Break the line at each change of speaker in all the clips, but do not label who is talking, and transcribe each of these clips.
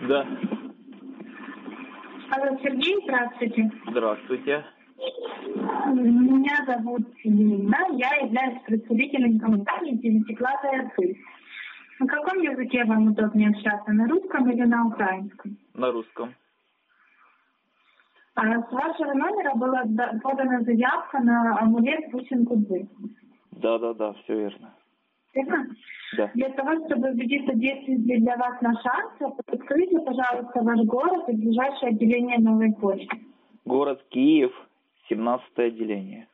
Да.
Алло, Сергей, здравствуйте.
Здравствуйте.
Меня зовут Лина, я являюсь представителем компании «Девятиклассная пыль». На каком языке вам удобнее общаться, на русском или на украинском?
На русском.
С вашего номера была подана заявка на амулет бусинку Дзы.
Да, все верно.
Верно?
Да.
Для того, чтобы убедиться, действует ли для вас наша акция, подскажите, пожалуйста, ваш город и ближайшее отделение новой почты.
Город Киев, 17-е отделение.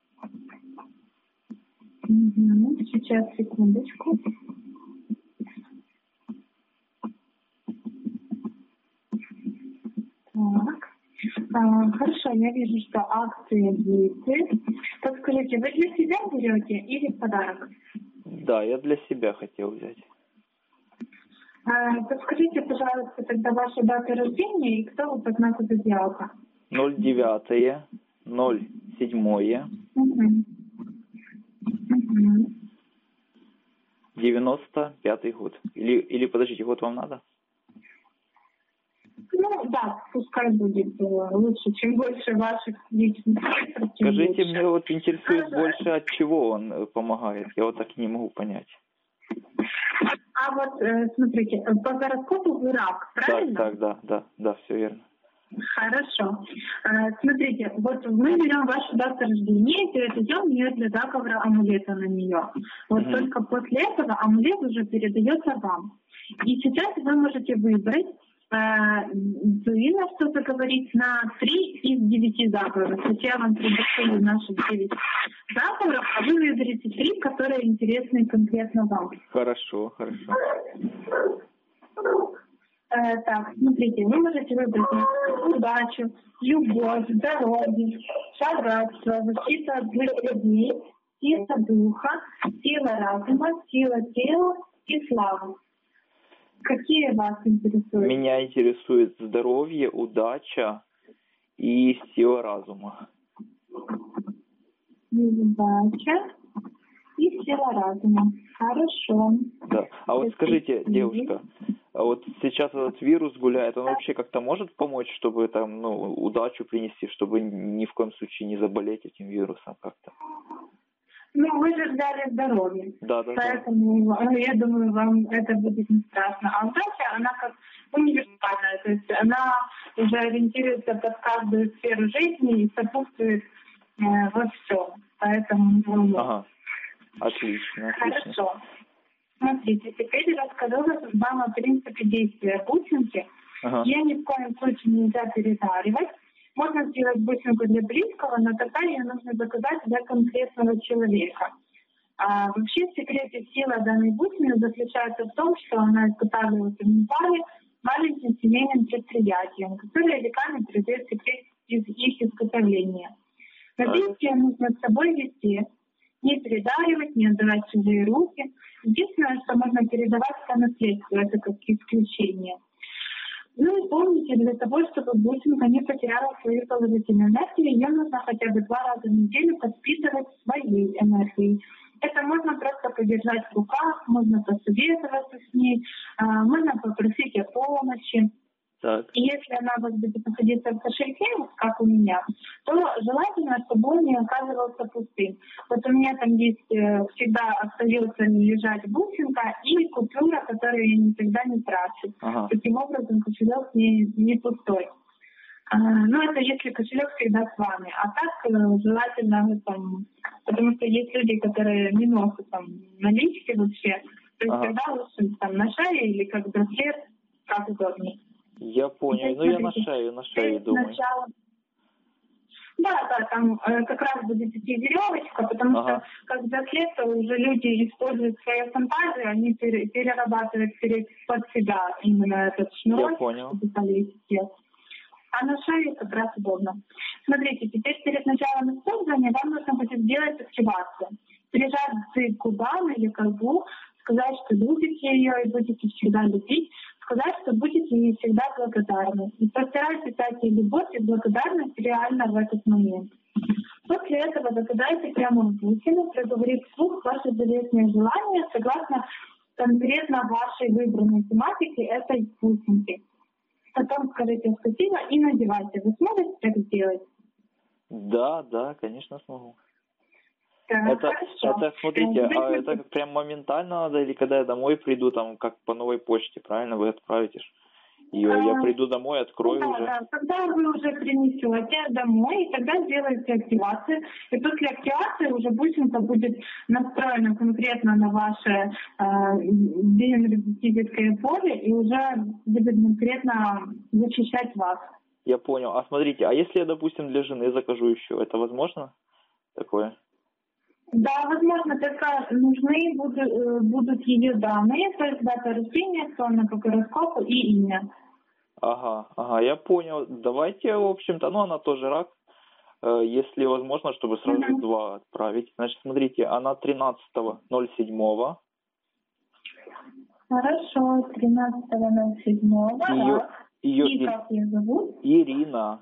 Угу. Сейчас, секундочку. Так. Хорошо, я вижу, что акции действуют. Подскажите, вы для себя берете или в подарок?
Да, я для себя хотел взять.
Подскажите, пожалуйста, тогда ваша дата рождения и кто вы по знаку зодиака?
09-е, 07-е,
Угу.
95-й год. Или подождите, год вам надо?
Ну да, пускай будет лучше. Чем больше ваших личных цифр, тем
Скажите,
лучше.
мне вот интересует
Хорошо.
больше, от чего он помогает. Я вот так и не могу понять.
А вот смотрите, по гороскопу вы рак, правильно?
Да, все верно.
Хорошо. Смотрите, вот мы берем вашу дату рождения и передаем ее для заговора амулета на нее. Вот только после этого амулет уже передается вам. И сейчас вы можете выбрать на что-то говорить на 3 из 9 заговоров. То есть я вам предоставлю наши 9 заговоров, а вы выберете 3, которые интересны конкретно вам.
Хорошо.
Так, смотрите, вы можете выбрать удачу, любовь, здоровье, богатство, защита от злых людей, сила духа, сила разума, сила тела и слава. Какие вас интересуют?
Меня интересует здоровье, удача и сила разума.
Удача и сила разума. Хорошо.
Да. А вот скажите, девушка, а вот сейчас этот вирус гуляет, он вообще как-то может помочь, чтобы там, удачу принести, чтобы ни в коем случае не заболеть этим вирусом как-то?
Ну, вы же взяли здоровье.
Да.
Поэтому, я думаю, вам это будет не страшно. А удача, она как универсальная, то есть она уже ориентируется под каждую сферу жизни и сопутствует во всем. Поэтому не волнуйтесь.
Ага. Отлично.
Хорошо. Смотрите, теперь расскажу вам о принципе действия бусинки.
Ага.
Ее ни в коем случае нельзя перетаривать. Можно сделать бусинку для близкого, но тогда ее нужно заказать для конкретного человека. Вообще в секрете сила данной бусины заключается в том, что она изготавливается в Непале маленьким семейным предприятием, которое веками передает секрет из их изготовления. Но действие нужно с собой вести, не передаривать, не отдавать в чужие руки. Единственное, что можно передавать по наследству, это как исключение. Ну и помните, для того, чтобы бусинка не потеряла свою положительную энергию, ее нужно хотя бы 2 раза в неделю подпитывать своей энергией. Это можно просто подержать в руках, можно посоветоваться с ней, можно попросить о помощи.
Так.
И если она у вас будет находиться в кошельке, как у меня, то желательно, чтобы он не оказывался пустым. Вот у меня там есть всегда остается лежать бусинка и купюра, которую я никогда не трачу.
Ага.
Таким образом, кошелек не пустой. Ну, это если кошелек всегда с вами. А так желательно, потому что есть люди, которые не носят налички вообще. То есть тогда лучше на шее или как браслет, как удобнее.
Я понял. Ну, я на шее думаю.
Да, там как раз будет идти веревочка, потому что как браслет, то уже люди используют свою фантазию, они перерабатывают под себя именно этот шнур.
Я понял.
А на шее как раз удобно. Смотрите, теперь перед началом использования вам нужно будет сделать активацию. Прижать к губам или к лбу, сказать, что любите ее и будете всегда любить, сказать, что будете ей всегда благодарны. И постарайтесь дать ей любовь и благодарность реально в этот момент. После этого загадайте прямо в бусину, проговорив вслух ваше заветное желание согласно конкретно вашей выбранной тематике этой бусинки. потом скажите спасибо и надевайте. Вы сможете так сделать?
Да, конечно смогу.
Так,
Это,
хорошо.
смотрите, а
Теперь
это прям моментально надо, или когда я домой приду, там, как по новой почте, правильно, вы отправите? Ее, я приду домой, открою уже.
Да, когда вы уже принесете домой, и тогда сделаете активацию. И после активации уже бусинка будет настроена конкретно на ваше биоэнергетическое поле и уже будет конкретно защищать вас.
Я понял. А смотрите, а если я, допустим, для жены закажу еще, это возможно такое?
Да, возможно, только нужны будут ее данные, то есть дата рождения, сон по гороскопу и имя.
Ага, я понял. Давайте, в общем-то, ну, она тоже рак. Если возможно, чтобы сразу два отправить. Значит, смотрите, она 13.07.
Хорошо, 13.07. И как ее зовут?
Ирина.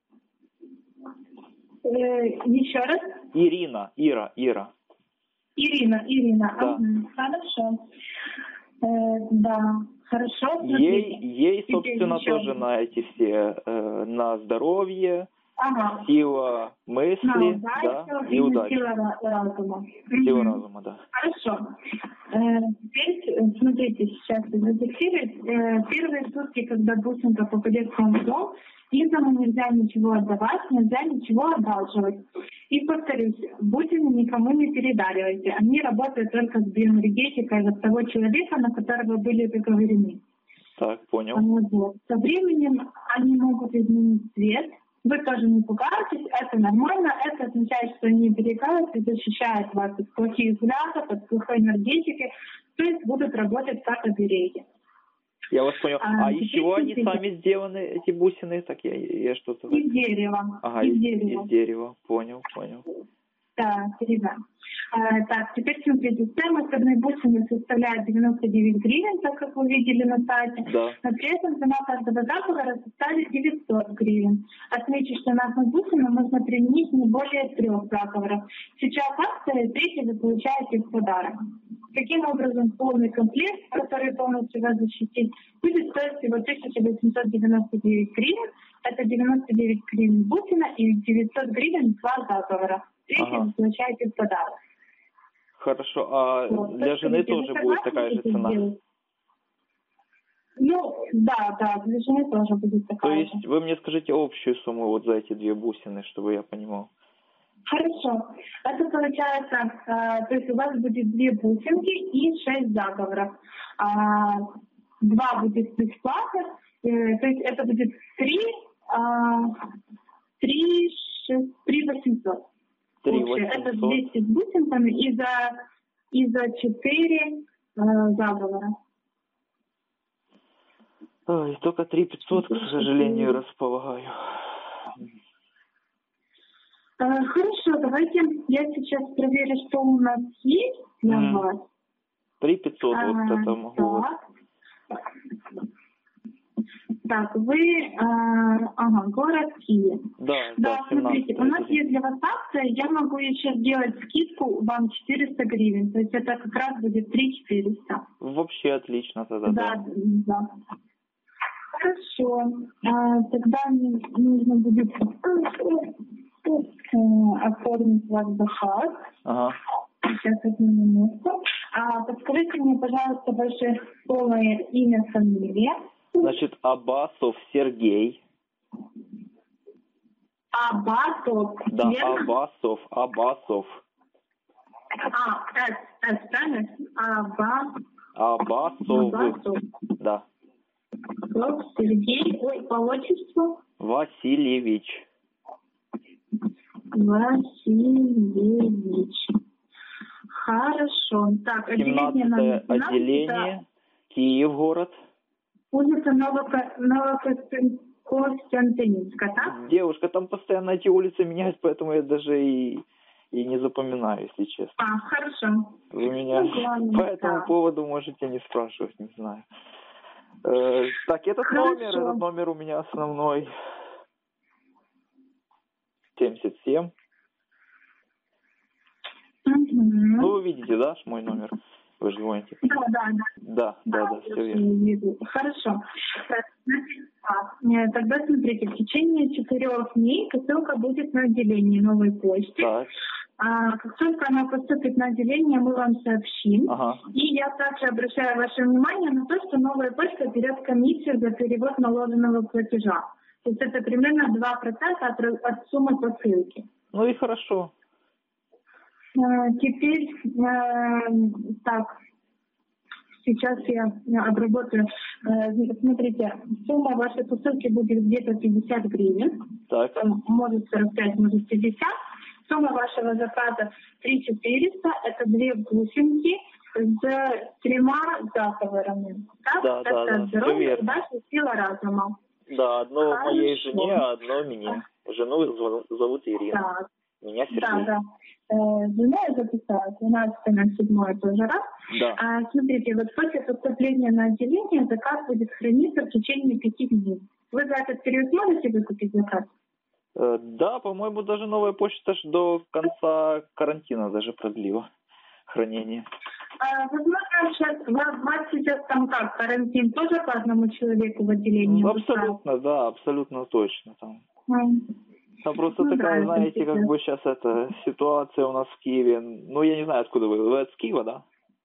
Еще раз?
Ира.
Ирина.
Да.
Хорошо. Да, хорошо.
Ей, собственно, тоже на эти все, на здоровье, сила мысли, да, и удача.
Сила разума.
Сила разума, да.
Хорошо. Теперь, смотрите, сейчас зафиксируйте. Первые сутки, когда бусинка попадет в вам в дом, этому нельзя ничего отдавать, нельзя ничего одалживать. И повторюсь, бусины никому не передаривайте. Они работают только с биоэнергетикой от того человека, на которого были договорены.
Так, понял.
Вот. Со временем они могут изменить цвет. Вы тоже не пугайтесь, это нормально. Это означает, что они берегают и защищают вас от плохих взглядов, от плохой энергетики. То есть будут работать как обереги.
Я вас понял. А из чего они сами сделаны, эти бусины? Так я что-то...
Из дерева.
Ага, из дерева. Понял.
Да, дерева. Так, теперь смотрите, стоимость одной бусины составляет 99 гривен, так как вы видели на сайте.
Да.
Но при этом цена каждого заговора составит 900 гривен. Отмечу, что на одну бусину можно применить не более 3 заговоров. Сейчас акция, 3 вы получаете в подарок. Таким образом, полный комплект, который полностью вас защитит, будет стоить всего 1899 гривен. Это 99 гривен бусина и 900 гривен 2 заговора. 3 вы получаете в подарок.
Хорошо, а вот, для жены тоже будет такая же цена?
Ну, да, для жены тоже будет такая.
То есть вы мне скажите общую сумму вот за эти 2 бусины, чтобы я понимал.
Хорошо. Это получается, то есть у вас будет 2 бусинки и 6 заговоров. 2 будет бесплатно, то есть это будет 3 800.
3800.
Это 200 с бусинками и за 4 заговора.
Ой, только 3500, к сожалению, располагаю.
Хорошо, давайте я сейчас проверю, что у нас есть для вас.
3500, вот это могу.
Так, вы, город Киев. Да, смотрите, у нас есть для вас акция, я могу еще сделать скидку вам 400 гривен, то есть это как раз будет 3400.
Вообще отлично тогда,
да. Хорошо, тогда мне нужно будет оформить вас заказ. Сейчас одну минуту. Подскажите мне, пожалуйста, ваше полное имя, фамилия.
Значит, Абасов Сергей.
Абасов?
Да, Абасов.
Правильно?
Абасов. Да.
Сергей, по отчеству?
Васильевич.
Хорошо. Так,
17-е отделение, Киев город.
Улица Новокостянтинівська, так?
Девушка, там постоянно эти улицы меняют, поэтому я даже и не запоминаю, если честно.
Хорошо.
Вы меня по этому поводу можете не спрашивать, не знаю. Так, этот номер у меня основной. 77. Ну, вы видите, да, мой номер? Вы же звоните.
Да,
Все верно.
вижу. Хорошо. Тогда смотрите, в течение 4 дней посылка будет на отделении новой почты.
Так.
Как только она поступит на отделение, мы вам сообщим.
Ага.
И я также обращаю ваше внимание на то, что новая почта берет комиссию за перевод наложенного платежа. То есть это примерно 2% от суммы посылки.
Ну и хорошо.
Теперь, так, сейчас я обработаю. Смотрите, сумма вашей посылки будет где-то 50 гривен.
Так.
Может 45, может 50. Сумма вашего заказа 3400, это 2 бусинки с 3 заговорами.
Да, все верно.
Дальше сила разума.
Да, одно
Хорошо.
моей жене, а одно мне. Жену зовут Ирина.
Так.
Меня Сергей.
Да. Жену я записала, 12/7 тоже раз.
Да.
Смотрите, вот после поступления на отделение заказ будет храниться в течение 5 дней. Вы за этот период можете выкупить заказ?
Да, по-моему, даже новая почта ж до конца карантина даже продлила хранение.
Возможно, вас сейчас там как, карантин тоже по одному человеку в отделении?
Абсолютно, да, абсолютно точно. Там просто такая, знаете, как бы сейчас эта ситуация у нас в Киеве. Ну, я не знаю, откуда вы. Вы от Киева, да?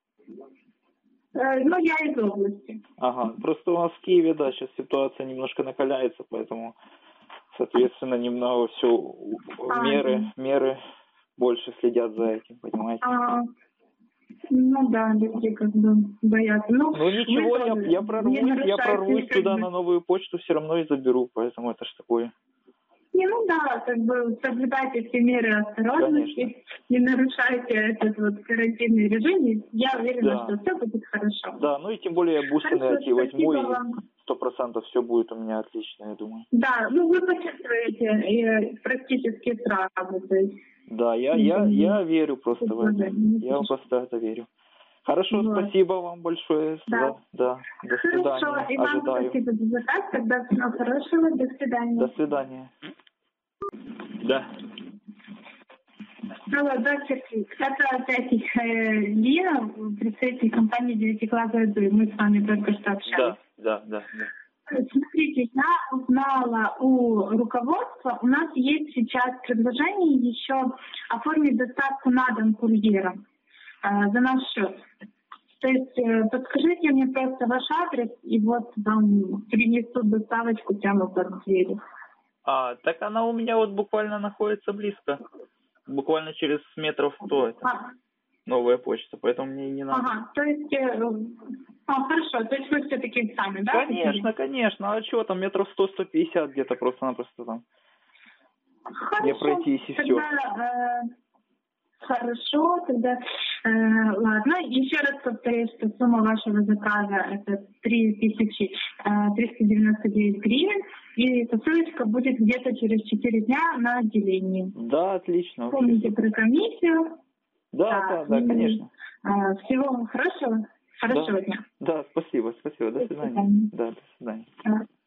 Ну, я из области.
Ага, просто у нас в Киеве, да, сейчас ситуация немножко накаляется, поэтому, соответственно, немного все меры больше следят за этим, понимаете?
Ну да, люди как бы боятся. Ну
ничего, я прорвусь туда на новую почту, все равно и заберу, поэтому это ж такое.
Как бы соблюдайте все меры осторожности,
конечно.
не нарушайте этот вот карантинный режим, и я уверена, что все будет хорошо.
Да, ну и тем более я бусины эти возьму, и
вам.
100% все будет у меня отлично, я думаю.
Да, вы почувствуете практически сразу, то есть.
Да, я верю просто в это. Я просто это верю. Хорошо, спасибо вам большое.
Да.
До свидания.
Хорошо, и вам спасибо за заказ. Тогда всего хорошего. До свидания.
До свидания. Да.
Алло, да, Сергей. Это опять Лина, представитель компании «Девятиглазая Дуй». Мы с вами только что общались.
Да.
Смотрите, я узнала у руководства, у нас есть сейчас предложение еще оформить доставку на дом курьером за наш счет. То есть подскажите мне просто ваш адрес, и вот вам принесут доставочку прямо под дверью.
Так она у меня вот буквально находится близко. Буквально через 100 метров это новая почта, поэтому мне не надо.
То есть... хорошо, то есть вы все-таки сами, да?
Конечно. А что там, 100-150 где-то просто-напросто там.
Хорошо.
Мне пройтись и все.
Хорошо, тогда ладно. Еще раз повторяю, что сумма вашего заказа это 3399 гривен, и посылочка будет где-то через 4 дня на отделении.
Да, отлично.
Помните про комиссию?
Да, конечно.
Всего вам хорошего. Хорошего дня.
Да, спасибо. До свидания. Да, до свидания.